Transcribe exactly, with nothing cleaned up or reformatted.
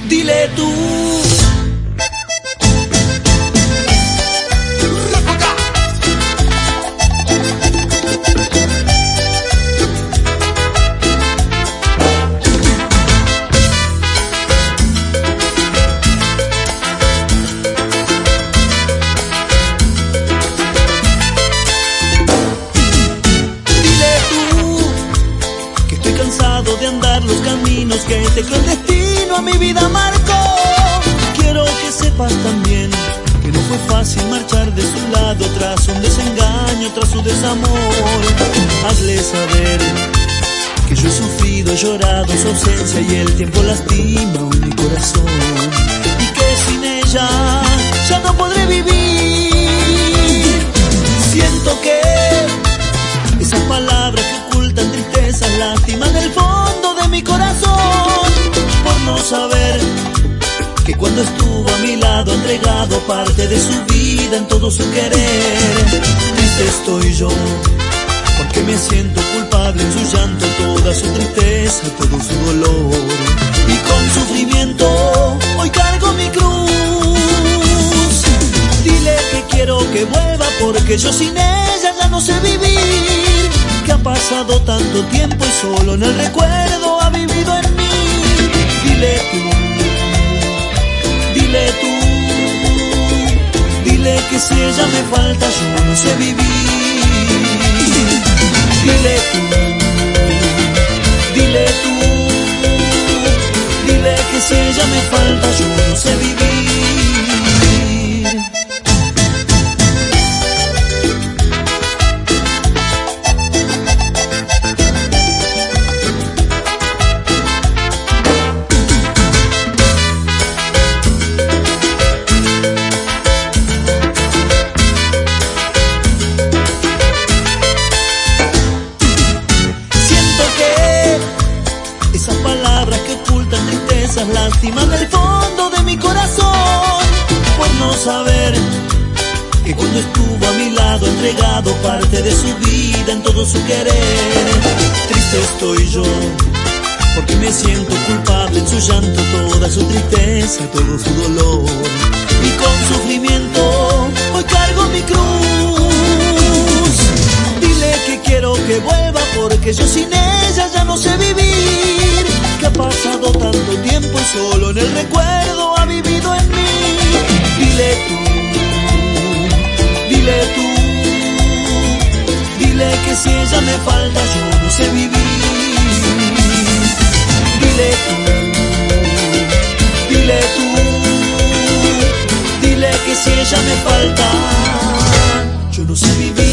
Dile tú. De andar los caminos que este cruel destino a mi vida marcó. Quiero que sepas también que no fue fácil marchar de su lado tras un desengaño, tras su desamor. Hazle saber que yo he sufrido, he llorado su ausencia y el tiempo lastima mi corazón, y que sin ella ya no podré vivir. Siento que esas palabras que ocultan tristezas lastiman el fondo de mi corazón, por no saber que cuando estuvo a mi lado ha entregado parte de su vida en todo su querer. Triste estoy yo, porque me siento culpable en su llanto, toda su tristeza, todo su dolor, y con sufrimiento hoy cargo mi cruz. Dile que quiero que vuelva, porque yo sin ella ya no sé vivir, que ha pasado tanto tiempo y solo en el recuerdo ha vivido en mí. Dile tú, dile tú, dile que si ella me falta yo no sé vivir. Dile tú, dile tú, dile que si ella me falta yo no sé vivir. Lastiman el fondo de mi corazón, por no saber que cuando estuvo a mi lado ha entregado parte de su vida en todo su querer. Triste estoy yo, porque me siento culpable en su llanto, toda su tristeza, todo su dolor, y con sufrimiento hoy cargo mi cruz. Dile que quiero que vuelva, porque yo sin ella ya no sé vivir, que ha pasado tanto tiempo y solo en el recuerdo ha vivido en mí. Dile tú, dile tú, dile que si ella me falta yo no sé vivir. Dile tú, dile tú, dile que si ella me falta yo no sé vivir.